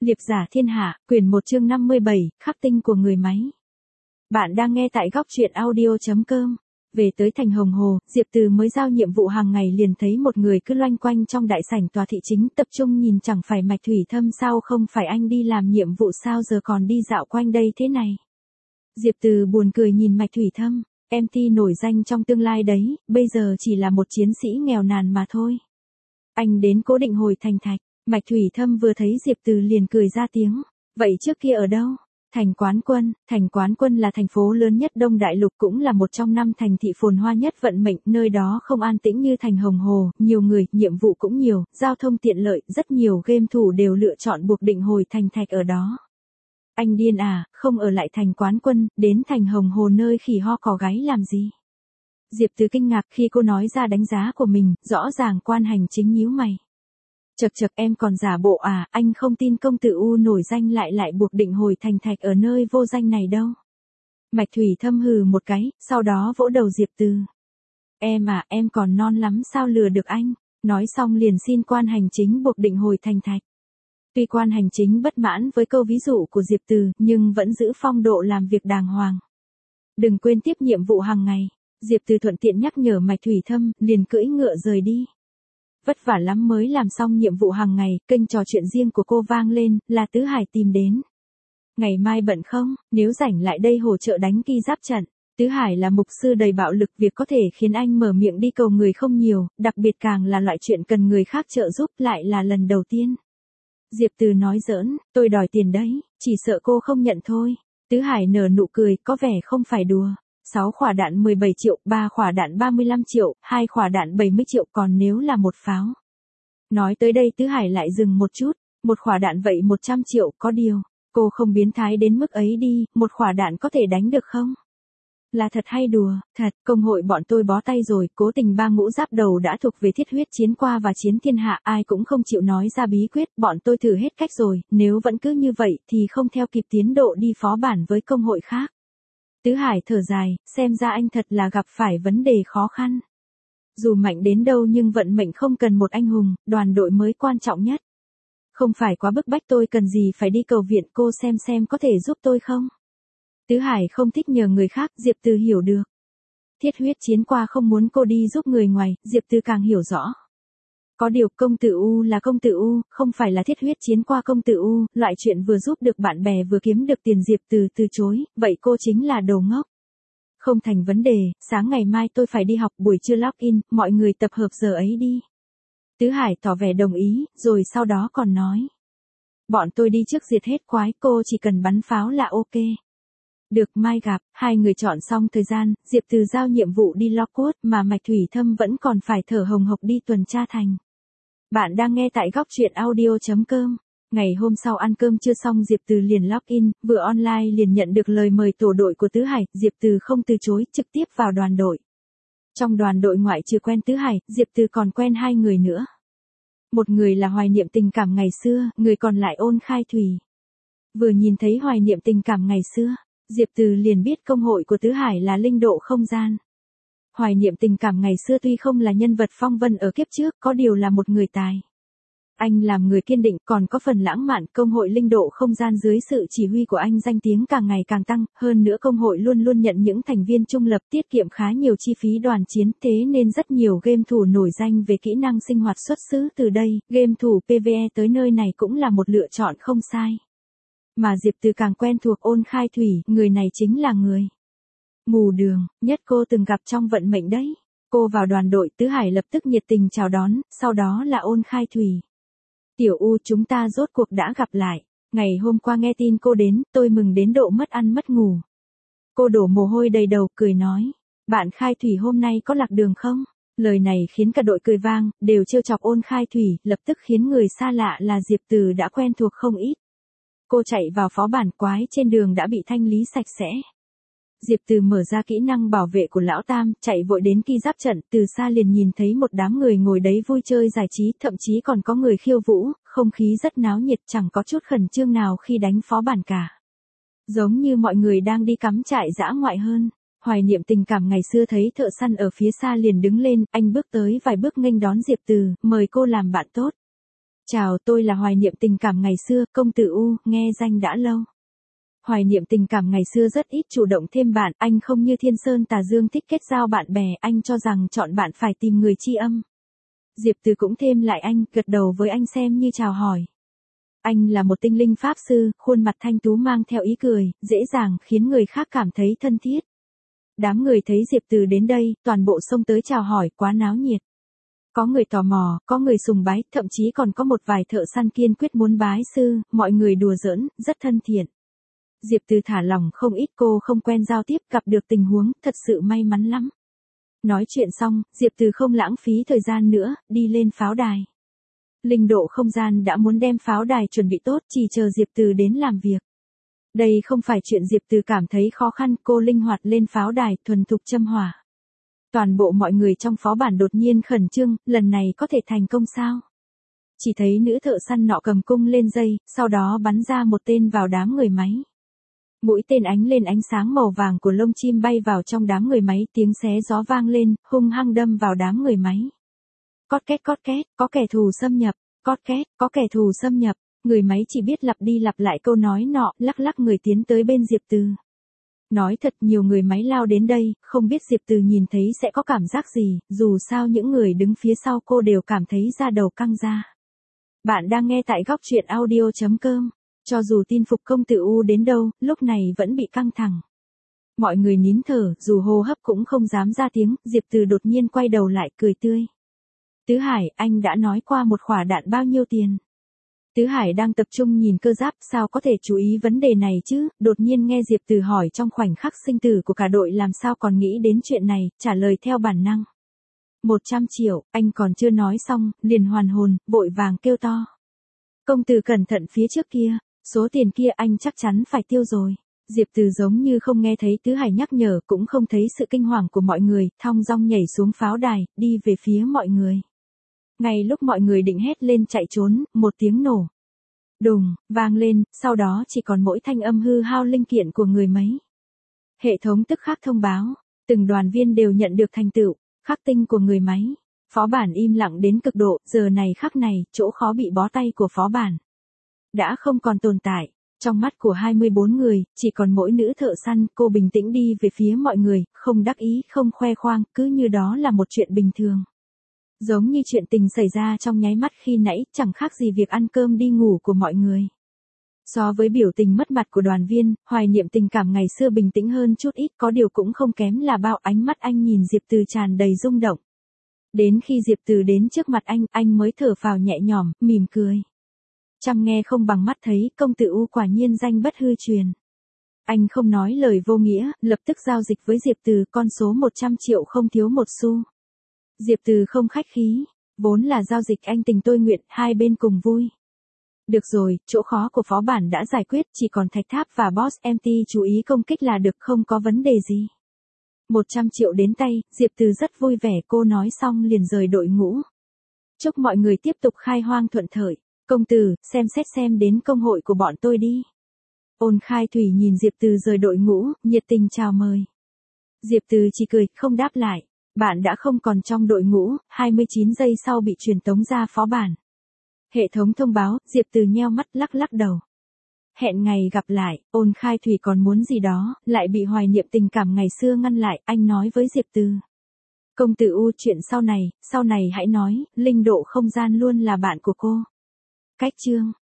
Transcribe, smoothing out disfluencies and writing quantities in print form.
Liệp giả thiên hạ, quyển 1 chương 57, khắc tinh của người máy. Bạn đang nghe tại góc truyện audio.com. Về tới thành Hồng Hồ, Diệp Từ mới giao nhiệm vụ hàng ngày liền thấy một người cứ loanh quanh trong đại sảnh tòa thị chính tập trung nhìn chẳng phải Mạch Thủy Thâm sao không phải anh đi làm nhiệm vụ sao giờ còn đi dạo quanh đây thế này. Diệp Từ buồn cười nhìn Mạch Thủy Thâm, em ti nổi danh trong tương lai đấy, bây giờ chỉ là một chiến sĩ nghèo nàn mà thôi. Anh đến Cố Định hồi thành Thạch. Mạch Thủy Thâm vừa thấy Diệp Từ liền cười ra tiếng. Vậy trước kia ở đâu? Thành Quán Quân là thành phố lớn nhất Đông Đại Lục cũng là một trong 5 thành thị phồn hoa nhất vận mệnh, nơi đó không an tĩnh như thành Hồng Hồ, nhiều người, nhiệm vụ cũng nhiều, giao thông tiện lợi, rất nhiều game thủ đều lựa chọn buộc định hồi thành Thạch ở đó. Anh điên à, không ở lại Thành Quán Quân, đến thành Hồng Hồ nơi khỉ ho cò gáy làm gì? Diệp Từ kinh ngạc khi cô nói ra đánh giá của mình, rõ ràng Quan Hành Chính nhíu mày. Chậc em còn giả bộ à, anh không tin công tử U nổi danh lại buộc định hồi thành Thạch ở nơi vô danh này đâu. Mạch Thủy Thâm hừ một cái, sau đó vỗ đầu Diệp Từ. Em à, em còn non lắm sao lừa được anh, nói xong liền xin Quan Hành Chính buộc định hồi thành Thạch. Tuy Quan Hành Chính bất mãn với câu ví dụ của Diệp Từ, nhưng vẫn giữ phong độ làm việc đàng hoàng. Đừng quên tiếp nhiệm vụ hàng ngày, Diệp Từ thuận tiện nhắc nhở Mạch Thủy Thâm, liền cưỡi ngựa rời đi. Vất vả lắm mới làm xong nhiệm vụ hàng ngày, kênh trò chuyện riêng của cô vang lên, là Tứ Hải tìm đến. Ngày mai bận không, nếu rảnh lại đây hỗ trợ đánh ki giáp trận. Tứ Hải là mục sư đầy bạo lực, việc có thể khiến anh mở miệng đi cầu người không nhiều, đặc biệt càng là loại chuyện cần người khác trợ giúp lại là lần đầu tiên. Diệp Từ nói giỡn, tôi đòi tiền đấy, chỉ sợ cô không nhận thôi. Tứ Hải nở nụ cười, có vẻ không phải đùa. 6 quả đạn 17 triệu, 3 quả đạn 35 triệu, 2 quả đạn 70 triệu, còn nếu là một pháo. Nói tới đây Tứ Hải lại dừng một chút, một quả đạn vậy 100 triệu, có điều, cô không biến thái đến mức ấy đi, một quả đạn có thể đánh được không? Là thật hay đùa? Thật, công hội bọn tôi bó tay rồi, Cố Tình ba ngũ giáp đầu đã thuộc về thiết huyết chiến qua và chiến thiên hạ, ai cũng không chịu nói ra bí quyết, bọn tôi thử hết cách rồi, nếu vẫn cứ như vậy thì không theo kịp tiến độ đi phó bản với công hội khác. Tứ Hải thở dài, xem ra anh thật là gặp phải vấn đề khó khăn. Dù mạnh đến đâu nhưng vận mệnh không cần một anh hùng, đoàn đội mới quan trọng nhất. Không phải quá bức bách tôi cần gì phải đi cầu viện, cô xem có thể giúp tôi không? Tứ Hải không thích nhờ người khác, Diệp Từ hiểu được. Thiết huyết chiến qua không muốn cô đi giúp người ngoài, Diệp Từ càng hiểu rõ. Có điều công tử U là công tử U, không phải là thiết huyết chiến qua công tử U, loại chuyện vừa giúp được bạn bè vừa kiếm được tiền Diệp Từ từ chối, vậy cô chính là đồ ngốc. Không thành vấn đề, sáng ngày mai tôi phải đi học, buổi trưa login, mọi người tập hợp giờ ấy đi. Tứ Hải tỏ vẻ đồng ý, rồi sau đó còn nói. Bọn tôi đi trước diệt hết quái, cô chỉ cần bắn pháo là ok. Được, mai gặp, hai người chọn xong thời gian, Diệp Từ giao nhiệm vụ đi Lockwood mà Mạch Thủy Thâm vẫn còn phải thở hồng hộc đi tuần tra thành. Bạn đang nghe tại góc truyện audio.com. Ngày hôm sau ăn cơm chưa xong Diệp Từ liền login, vừa online liền nhận được lời mời tổ đội của Tứ Hải, Diệp Từ không từ chối, trực tiếp vào đoàn đội. Trong đoàn đội ngoại trừ quen Tứ Hải, Diệp Từ còn quen 2 người nữa. Một người là hoài niệm tình cảm ngày xưa, người còn lại Ôn Khai Thủy. Vừa nhìn thấy hoài niệm tình cảm ngày xưa, Diệp Từ liền biết công hội của Tứ Hải là linh độ không gian. Hoài niệm tình cảm ngày xưa tuy không là nhân vật phong vân ở kiếp trước, có điều là một người tài. Anh làm người kiên định, còn có phần lãng mạn, công hội linh độ không gian dưới sự chỉ huy của anh danh tiếng càng ngày càng tăng, hơn nữa công hội luôn luôn nhận những thành viên trung lập, tiết kiệm khá nhiều chi phí đoàn chiến, thế nên rất nhiều game thủ nổi danh về kỹ năng sinh hoạt xuất xứ từ đây, game thủ PvE tới nơi này cũng là một lựa chọn không sai. Mà Diệp Từ càng quen thuộc Ôn Khai Thủy, người này chính là người mù đường nhất cô từng gặp trong vận mệnh đấy. Cô vào đoàn đội, Tứ Hải lập tức nhiệt tình chào đón, sau đó là Ôn Khai Thủy. Tiểu U, chúng ta rốt cuộc đã gặp lại. Ngày hôm qua nghe tin cô đến, tôi mừng đến độ mất ăn mất ngủ. Cô đổ mồ hôi đầy đầu, cười nói. Bạn Khai Thủy hôm nay có lạc đường không? Lời này khiến cả đội cười vang, đều trêu chọc Ôn Khai Thủy, lập tức khiến người xa lạ là Diệp Từ đã quen thuộc không ít. Cô chạy vào phó bản quái trên đường đã bị thanh lý sạch sẽ. Diệp Từ mở ra kỹ năng bảo vệ của Lão Tam, chạy vội đến ki giáp trận, từ xa liền nhìn thấy một đám người ngồi đấy vui chơi giải trí, thậm chí còn có người khiêu vũ, không khí rất náo nhiệt, chẳng có chút khẩn trương nào khi đánh phó bản cả. Giống như mọi người đang đi cắm trại dã ngoại hơn. Hoài niệm tình cảm ngày xưa thấy thợ săn ở phía xa liền đứng lên, anh bước tới vài bước nghênh đón Diệp Từ, mời cô làm bạn tốt. Chào, tôi là hoài niệm tình cảm ngày xưa, công tử U, nghe danh đã lâu. Hoài niệm tình cảm ngày xưa rất ít chủ động thêm bạn, anh không như Thiên Sơn Tà Dương thích kết giao bạn bè, anh cho rằng chọn bạn phải tìm người tri âm. Diệp Từ cũng thêm lại anh, gật đầu với anh xem như chào hỏi. Anh là một tinh linh pháp sư, khuôn mặt thanh tú mang theo ý cười, dễ dàng khiến người khác cảm thấy thân thiết. Đám người thấy Diệp Từ đến đây, toàn bộ xông tới chào hỏi, quá náo nhiệt. Có người tò mò, có người sùng bái, thậm chí còn có một vài thợ săn kiên quyết muốn bái sư, mọi người đùa giỡn, rất thân thiện. Diệp Từ thả lỏng không ít, cô không quen giao tiếp, gặp được tình huống, thật sự may mắn lắm. Nói chuyện xong, Diệp Từ không lãng phí thời gian nữa, đi lên pháo đài. Linh độ không gian đã muốn đem pháo đài chuẩn bị tốt, chỉ chờ Diệp Từ đến làm việc. Đây không phải chuyện Diệp Từ cảm thấy khó khăn, cô linh hoạt lên pháo đài, thuần thục châm hỏa. Toàn bộ mọi người trong phó bản đột nhiên khẩn trương, lần này có thể thành công sao? Chỉ thấy nữ thợ săn nọ cầm cung lên dây, sau đó bắn ra một tên vào đám người máy. Mũi tên ánh lên ánh sáng màu vàng của lông chim bay vào trong đám người máy, tiếng xé gió vang lên, hung hăng đâm vào đám người máy. Cót két, có kẻ thù xâm nhập, cót két, có kẻ thù xâm nhập, người máy chỉ biết lặp đi lặp lại câu nói nọ, lắc lắc người tiến tới bên Diệp Từ. Nói thật, nhiều người máy lao đến đây, không biết Diệp Từ nhìn thấy sẽ có cảm giác gì, dù sao những người đứng phía sau cô đều cảm thấy da đầu căng ra. Bạn đang nghe tại góc truyện audio.com. Cho dù tin phục công tử U đến đâu, lúc này vẫn bị căng thẳng. Mọi người nín thở, dù hô hấp cũng không dám ra tiếng, Diệp Từ đột nhiên quay đầu lại, cười tươi. Tứ Hải, anh đã nói qua một khỏa đạn bao nhiêu tiền? Tứ Hải đang tập trung nhìn cơ giáp, sao có thể chú ý vấn đề này chứ, đột nhiên nghe Diệp Từ hỏi trong khoảnh khắc sinh tử của cả đội làm sao còn nghĩ đến chuyện này, trả lời theo bản năng. 100 triệu, anh còn chưa nói xong, liền hoàn hồn, vội vàng kêu to. Công tử cẩn thận phía trước kia, số tiền kia anh chắc chắn phải tiêu rồi. Diệp Từ giống như không nghe thấy Tứ Hải nhắc nhở, cũng không thấy sự kinh hoàng của mọi người, thong dong nhảy xuống pháo đài, đi về phía mọi người. Ngay lúc mọi người định hét lên chạy trốn, một tiếng nổ đùng vang lên, sau đó chỉ còn mỗi thanh âm hư hao linh kiện của người máy. Hệ thống tức khắc thông báo, từng đoàn viên đều nhận được thành tựu khắc tinh của người máy. Phó bản im lặng đến cực độ, giờ này khắc này, chỗ khó bị bó tay của phó bản đã không còn tồn tại. Trong mắt của 24 người, chỉ còn mỗi nữ thợ săn, cô bình tĩnh đi về phía mọi người, không đắc ý, không khoe khoang, cứ như đó là một chuyện bình thường. Giống như chuyện tình xảy ra trong nháy mắt khi nãy, chẳng khác gì việc ăn cơm đi ngủ của mọi người. So với biểu tình mất mặt của đoàn viên, hoài niệm tình cảm ngày xưa bình tĩnh hơn chút ít, có điều cũng không kém là bao. Ánh mắt anh nhìn Diệp Từ tràn đầy rung động. Đến khi Diệp Từ đến trước mặt anh mới thở phào nhẹ nhõm, mỉm cười. Chăm nghe không bằng mắt thấy, công tử U quả nhiên danh bất hư truyền. Anh không nói lời vô nghĩa, lập tức giao dịch với Diệp Từ, con số 100 triệu không thiếu một xu. Diệp Từ không khách khí, vốn là giao dịch anh tình tôi nguyện, hai bên cùng vui. Được rồi, chỗ khó của phó bản đã giải quyết, chỉ còn thạch tháp và boss MT chú ý công kích là được, không có vấn đề gì. 100 triệu đến tay, Diệp Từ rất vui vẻ, cô nói xong liền rời đội ngũ. Chúc mọi người tiếp tục khai hoang thuận lợi. Công tử, xem xét xem đến công hội của bọn tôi đi. Ôn Khai Thủy nhìn Diệp Từ rời đội ngũ, nhiệt tình chào mời. Diệp Từ chỉ cười, không đáp lại. Bạn đã không còn trong đội ngũ, 29 giây sau bị truyền tống ra phó bản. Hệ thống thông báo, Diệp Từ nheo mắt lắc lắc đầu. Hẹn ngày gặp lại, Ôn Khai Thủy còn muốn gì đó, lại bị hoài niệm tình cảm ngày xưa ngăn lại, anh nói với Diệp Từ. Công tử U, chuyện sau này hãy nói, linh độ không gian luôn là bạn của cô. Cách chương